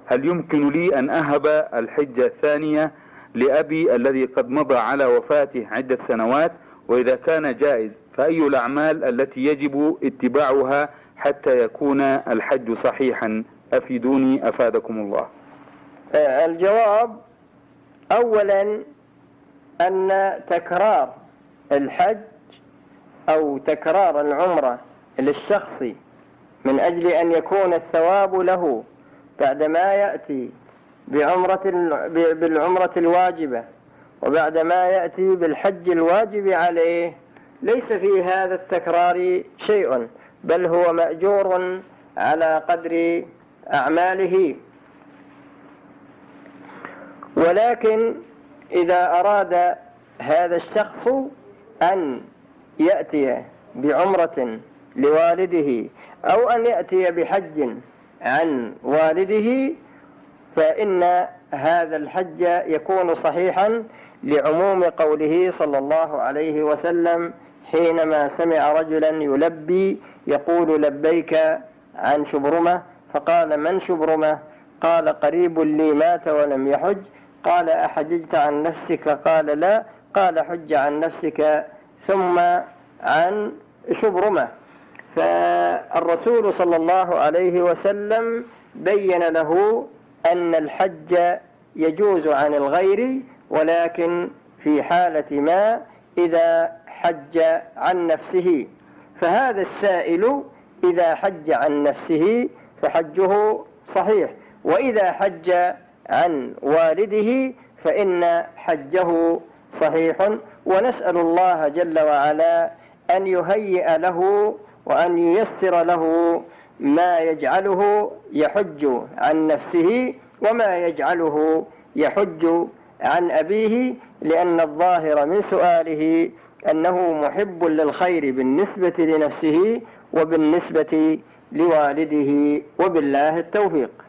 هل يمكن لي أن أهب الحجة الثانية لأبي الذي قد مضى على وفاته عدة سنوات؟ وإذا كان جائز فأي الأعمال التي يجب اتباعها حتى يكون الحج صحيحا؟ أفيدوني أفادكم الله. الجواب: أولا أن تكرار الحج أو تكرار العمرة للشخص من أجل أن يكون الثواب له بعدما يأتي بالعمرة الواجبة وبعدما يأتي بالحج الواجب عليه ليس في هذا التكرار شيء، بل هو مأجور على قدر أعماله. ولكن إذا أراد هذا الشخص أن يأتي بعمرة لوالده أو أن يأتي بحج عن والده فإن هذا الحج يكون صحيحا لعموم قوله صلى الله عليه وسلم حينما سمع رجلا يلبي يقول: لبيك عن شبرمة، فقال: من شبرمة؟ قال: قريب لي مات ولم يحج. قال: أحججت عن نفسك؟ قال: لا. قال: حج عن نفسك ثم عن شبرمة. فالرسول صلى الله عليه وسلم بين له أن الحج يجوز عن الغير، ولكن في حالة ما إذا حج عن نفسه. فهذا السائل إذا حج عن نفسه فحجه صحيح، وإذا حج عن والده فإن حجه صحيح. ونسأل الله جل وعلا أن يهيئ له وأن ييسر له ما يجعله يحج عن نفسه وما يجعله يحج عن أبيه، لأن الظاهر من سؤاله أنه محب للخير بالنسبة لنفسه وبالنسبة لوالده، وبالله التوفيق.